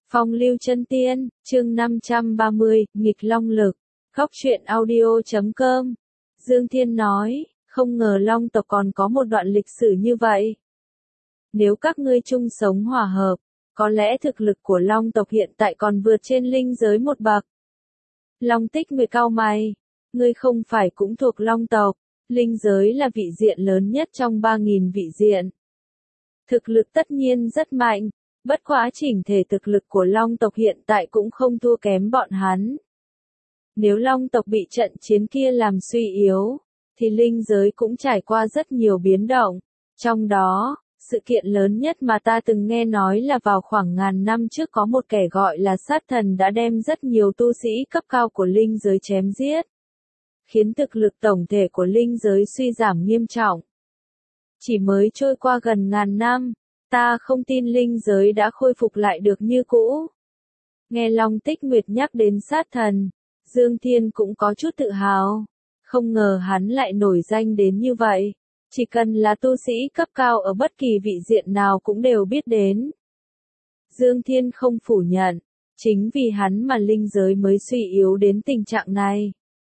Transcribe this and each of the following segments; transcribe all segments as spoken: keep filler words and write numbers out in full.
Phong lưu chân tiên, chương năm trăm ba mươi, nghịch long lực. Góc truyện audio chấm com. Dương Thiên nói, không ngờ long tộc còn có một đoạn lịch sử như vậy. Nếu các ngươi chung sống hòa hợp, có lẽ thực lực của long tộc hiện tại còn vượt trên linh giới một bậc. Long Tích Nguyệt cau mày, ngươi không phải cũng thuộc long tộc, linh giới là vị diện lớn nhất trong ba nghìn vị diện. Thực lực tất nhiên rất mạnh. Bất quá chỉnh thể thực lực của long tộc hiện tại cũng không thua kém bọn hắn. Nếu long tộc bị trận chiến kia làm suy yếu, thì linh giới cũng trải qua rất nhiều biến động. Trong đó, sự kiện lớn nhất mà ta từng nghe nói là vào khoảng ngàn năm trước có một kẻ gọi là sát thần đã đem rất nhiều tu sĩ cấp cao của linh giới chém giết, khiến thực lực tổng thể của linh giới suy giảm nghiêm trọng. Chỉ mới trôi qua gần ngàn năm, ta không tin linh giới đã khôi phục lại được như cũ. Nghe Long Tích Nguyệt nhắc đến sát thần, Dương Thiên cũng có chút tự hào. Không ngờ hắn lại nổi danh đến như vậy. Chỉ cần là tu sĩ cấp cao ở bất kỳ vị diện nào cũng đều biết đến. Dương Thiên không phủ nhận, chính vì hắn mà linh giới mới suy yếu đến tình trạng này.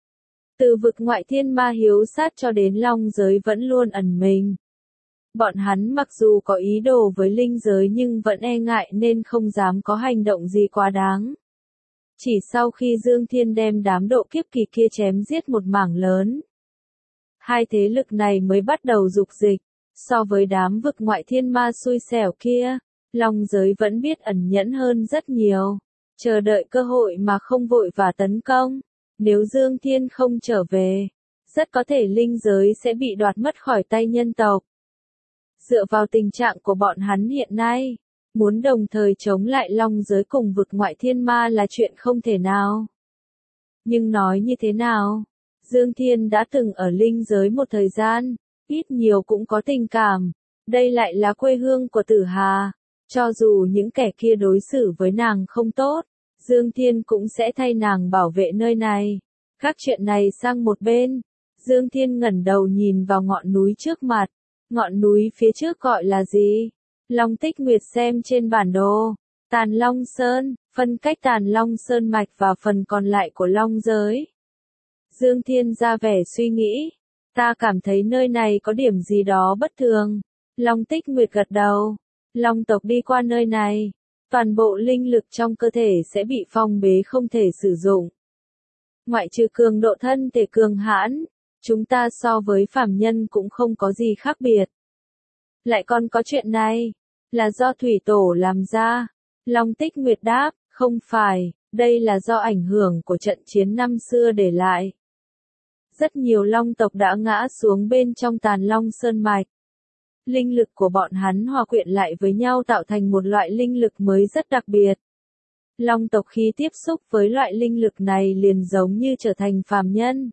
Từ vực ngoại thiên ma hiếu sát cho đến long giới vẫn luôn ẩn mình. Bọn hắn mặc dù có ý đồ với linh giới nhưng vẫn e ngại nên không dám có hành động gì quá đáng. Chỉ sau khi Dương Thiên đem đám độ kiếp kỳ kia chém giết một mảng lớn, hai thế lực này mới bắt đầu dục dịch. So với đám vực ngoại thiên ma xui xẻo kia, long giới vẫn biết ẩn nhẫn hơn rất nhiều, chờ đợi cơ hội mà không vội và tấn công. Nếu Dương Thiên không trở về, rất có thể linh giới sẽ bị đoạt mất khỏi tay nhân tộc. Dựa vào tình trạng của bọn hắn hiện nay, muốn đồng thời chống lại long giới cùng vực ngoại thiên ma là chuyện không thể nào. Nhưng nói như thế nào, Dương Thiên đã từng ở linh giới một thời gian, ít nhiều cũng có tình cảm. Đây lại là quê hương của Tử Hà. Cho dù những kẻ kia đối xử với nàng không tốt, Dương Thiên cũng sẽ thay nàng bảo vệ nơi này. Các chuyện này sang một bên, Dương Thiên ngẩng đầu nhìn vào ngọn núi trước mặt. Ngọn núi phía trước gọi là gì? Long Tích Nguyệt xem trên bản đồ. Tàn Long Sơn, phân cách Tàn Long Sơn mạch và phần còn lại của long giới. Dương Thiên ra vẻ suy nghĩ. Ta cảm thấy nơi này có điểm gì đó bất thường. Long Tích Nguyệt gật đầu. Long tộc đi qua nơi này, toàn bộ linh lực trong cơ thể sẽ bị phong bế không thể sử dụng. Ngoại trừ cường độ thân thể cường hãn, chúng ta so với phàm nhân cũng không có gì khác biệt. Lại còn có chuyện này, là do thủy tổ làm ra. Long Tích Nguyệt đáp, không phải, đây là do ảnh hưởng của trận chiến năm xưa để lại. Rất nhiều long tộc đã ngã xuống bên trong Tàn Long Sơn mạch. Linh lực của bọn hắn hòa quyện lại với nhau tạo thành một loại linh lực mới rất đặc biệt. Long tộc khi tiếp xúc với loại linh lực này liền giống như trở thành phàm nhân.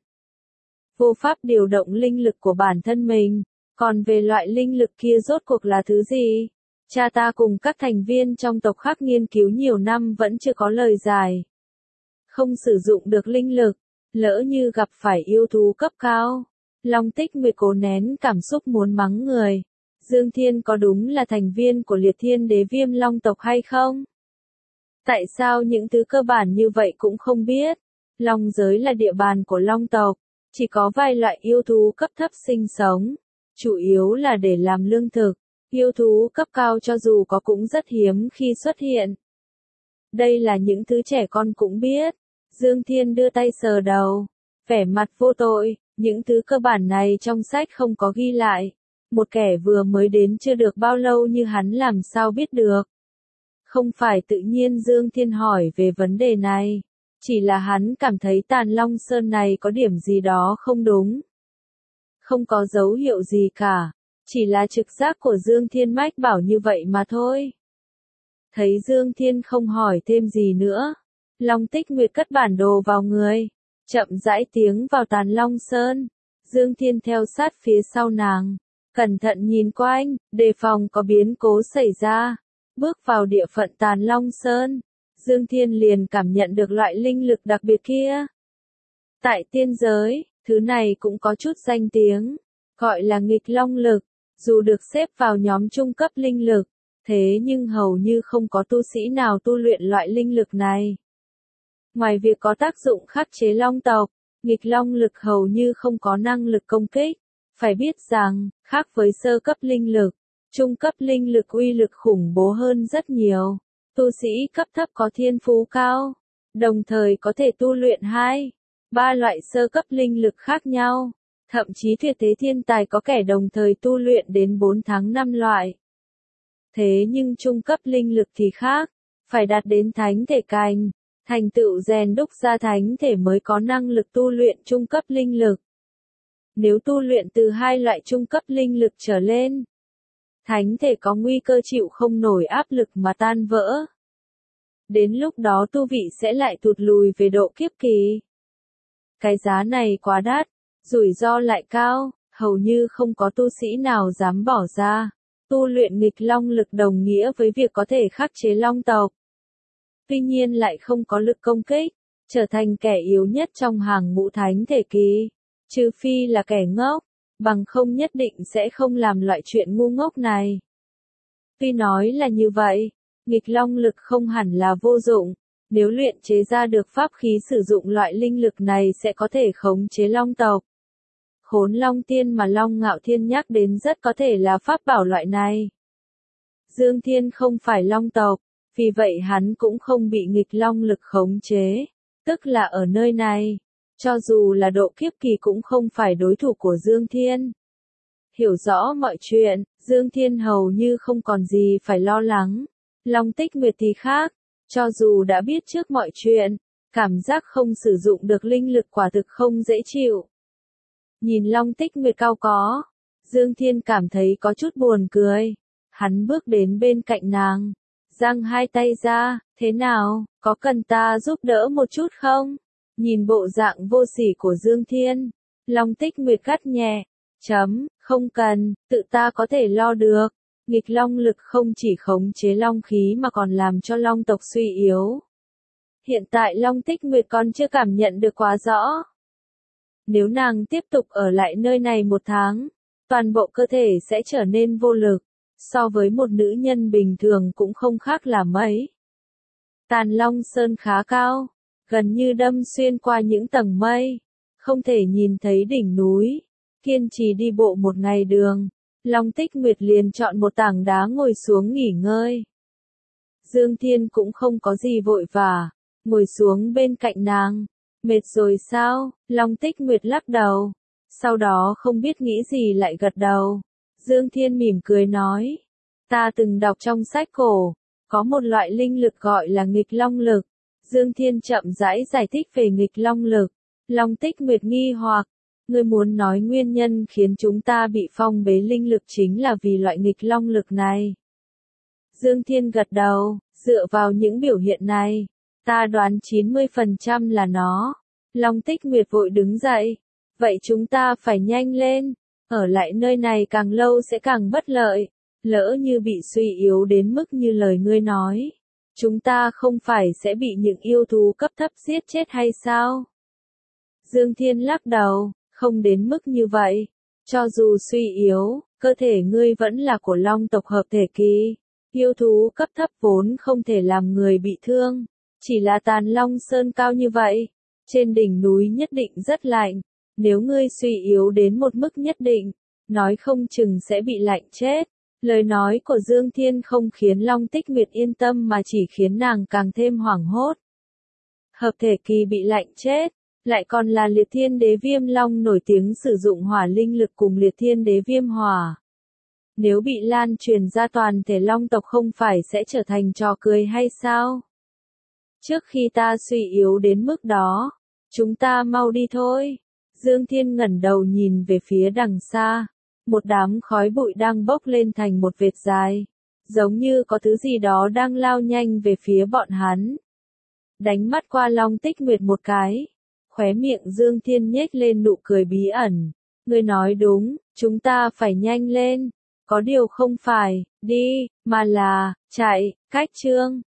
Vô pháp điều động linh lực của bản thân mình, còn về loại linh lực kia rốt cuộc là thứ gì? Cha ta cùng các thành viên trong tộc khác nghiên cứu nhiều năm vẫn chưa có lời giải. Không sử dụng được linh lực, lỡ như gặp phải yêu thú cấp cao. Long Tích Nguyệt cố nén cảm xúc muốn mắng người. Dương Thiên có đúng là thành viên của Liệt Thiên Đế Viêm Long tộc hay không? Tại sao những thứ cơ bản như vậy cũng không biết? Long giới là địa bàn của long tộc. Chỉ có vài loại yêu thú cấp thấp sinh sống, chủ yếu là để làm lương thực. Yêu thú cấp cao cho dù có cũng rất hiếm khi xuất hiện. Đây là những thứ trẻ con cũng biết. Dương Thiên đưa tay sờ đầu, vẻ mặt vô tội, những thứ cơ bản này trong sách không có ghi lại. Một kẻ vừa mới đến chưa được bao lâu như hắn làm sao biết được. Không phải tự nhiên Dương Thiên hỏi về vấn đề này. Chỉ là hắn cảm thấy Tàn Long Sơn này có điểm gì đó không đúng. Không có dấu hiệu gì cả. Chỉ là trực giác của Dương Thiên mách bảo như vậy mà thôi. Thấy Dương Thiên không hỏi thêm gì nữa. Long Tích Nguyệt cất bản đồ vào người. Chậm rãi tiến vào Tàn Long Sơn. Dương Thiên theo sát phía sau nàng. Cẩn thận nhìn quanh, đề phòng có biến cố xảy ra. Bước vào địa phận Tàn Long Sơn. Dương Thiên liền cảm nhận được loại linh lực đặc biệt kia. Tại tiên giới, thứ này cũng có chút danh tiếng, gọi là nghịch long lực. Dù được xếp vào nhóm trung cấp linh lực, Thế nhưng hầu như không có tu sĩ nào tu luyện loại linh lực này. Ngoài việc có tác dụng khắc chế long tộc, nghịch long lực hầu như không có năng lực công kích. Phải biết rằng, khác với sơ cấp linh lực, trung cấp linh lực uy lực khủng bố hơn rất nhiều. Tu sĩ cấp thấp có thiên phú cao, đồng thời có thể tu luyện hai, ba loại sơ cấp linh lực khác nhau. Thậm chí tuyệt thế thiên tài có kẻ đồng thời tu luyện đến bốn tháng năm loại. Thế nhưng trung cấp linh lực thì khác, phải đạt đến thánh thể cành, thành tựu rèn đúc ra thánh thể mới có năng lực tu luyện trung cấp linh lực. Nếu tu luyện từ hai loại trung cấp linh lực trở lên, thánh thể có nguy cơ chịu không nổi áp lực mà tan vỡ. Đến lúc đó tu vị sẽ lại tụt lùi về độ kiếp kỳ. Cái giá này quá đắt, rủi ro lại cao, hầu như không có tu sĩ nào dám bỏ ra. Tu luyện nghịch long lực đồng nghĩa với việc có thể khắc chế long tộc. Tuy nhiên lại không có lực công kích, trở thành kẻ yếu nhất trong hàng ngũ thánh thể kỳ. Trừ phi là kẻ ngốc, bằng không nhất định sẽ không làm loại chuyện ngu ngốc này. Tuy nói là như vậy, nghịch long lực không hẳn là vô dụng. Nếu luyện chế ra được pháp khí sử dụng loại linh lực này sẽ có thể khống chế long tộc. Khốn Long Tiên mà Long Ngạo Thiên nhắc đến rất có thể là pháp bảo loại này. Dương Thiên không phải long tộc, vì vậy hắn cũng không bị nghịch long lực khống chế, tức là ở nơi này, cho dù là độ kiếp kỳ cũng không phải đối thủ của Dương Thiên. Hiểu rõ mọi chuyện, Dương Thiên hầu như không còn gì phải lo lắng. Long Tích Nguyệt thì khác, cho dù đã biết trước mọi chuyện, cảm giác không sử dụng được linh lực quả thực không dễ chịu. Nhìn Long Tích Nguyệt cao có, Dương Thiên cảm thấy có chút buồn cười. Hắn bước đến bên cạnh nàng, giang hai tay ra, thế nào, có cần ta giúp đỡ một chút không? Nhìn bộ dạng vô sỉ của Dương Thiên, Long Tích Nguyệt gắt nhẹ, chấm, không cần, tự ta có thể lo được. Nghịch long lực không chỉ khống chế long khí mà còn làm cho long tộc suy yếu. Hiện tại Long Tích Nguyệt còn chưa cảm nhận được quá rõ. Nếu nàng tiếp tục ở lại nơi này một tháng, toàn bộ cơ thể sẽ trở nên vô lực, so với một nữ nhân bình thường cũng không khác là mấy. Tàn Long Sơn khá cao, gần như đâm xuyên qua những tầng mây, không thể nhìn thấy đỉnh núi. Kiên trì đi bộ một ngày đường, Long Tích Nguyệt liền chọn một tảng đá ngồi xuống nghỉ ngơi. Dương Thiên cũng không có gì vội vã, ngồi xuống bên cạnh nàng. Mệt rồi sao? Long Tích Nguyệt lắc đầu. Sau đó không biết nghĩ gì lại gật đầu. Dương Thiên mỉm cười nói. Ta từng đọc trong sách cổ, có một loại linh lực gọi là nghịch long lực. Dương Thiên chậm rãi giải thích về nghịch long lực. Long Tích Nguyệt nghi hoặc. Ngươi muốn nói nguyên nhân khiến chúng ta bị phong bế linh lực chính là vì loại nghịch long lực này. Dương Thiên gật đầu, dựa vào những biểu hiện này, ta đoán chín mươi phần trăm là nó. Long Tích Nguyệt vội đứng dậy. Vậy chúng ta phải nhanh lên. Ở lại nơi này càng lâu sẽ càng bất lợi. Lỡ như bị suy yếu đến mức như lời ngươi nói, chúng ta không phải sẽ bị những yêu thú cấp thấp giết chết hay sao? Dương Thiên lắc đầu, không đến mức như vậy. Cho dù suy yếu, cơ thể ngươi vẫn là của long tộc hợp thể kỳ. Yêu thú cấp thấp vốn không thể làm người bị thương. Chỉ là Tàn Long Sơn cao như vậy, trên đỉnh núi nhất định rất lạnh. Nếu ngươi suy yếu đến một mức nhất định, nói không chừng sẽ bị lạnh chết. Lời nói của Dương Thiên không khiến Long Tích Nguyệt yên tâm mà chỉ khiến nàng càng thêm hoảng hốt. Hợp thể kỳ bị lạnh chết, lại còn là Liệt Thiên Đế Viêm Long nổi tiếng sử dụng hỏa linh lực cùng Liệt Thiên Đế Viêm Hỏa. Nếu bị lan truyền ra toàn thể long tộc không phải sẽ trở thành trò cười hay sao? Trước khi ta suy yếu đến mức đó, chúng ta mau đi thôi. Dương Thiên ngẩng đầu nhìn về phía đằng xa. Một đám khói bụi đang bốc lên thành một vệt dài. Giống như có thứ gì đó đang lao nhanh về phía bọn hắn. Đánh mắt qua Long Tích Nguyệt một cái. Khóe miệng Dương Thiên nhếch lên nụ cười bí ẩn. Ngươi nói đúng, chúng ta phải nhanh lên. Có điều không phải, đi, mà là, chạy, cách chương.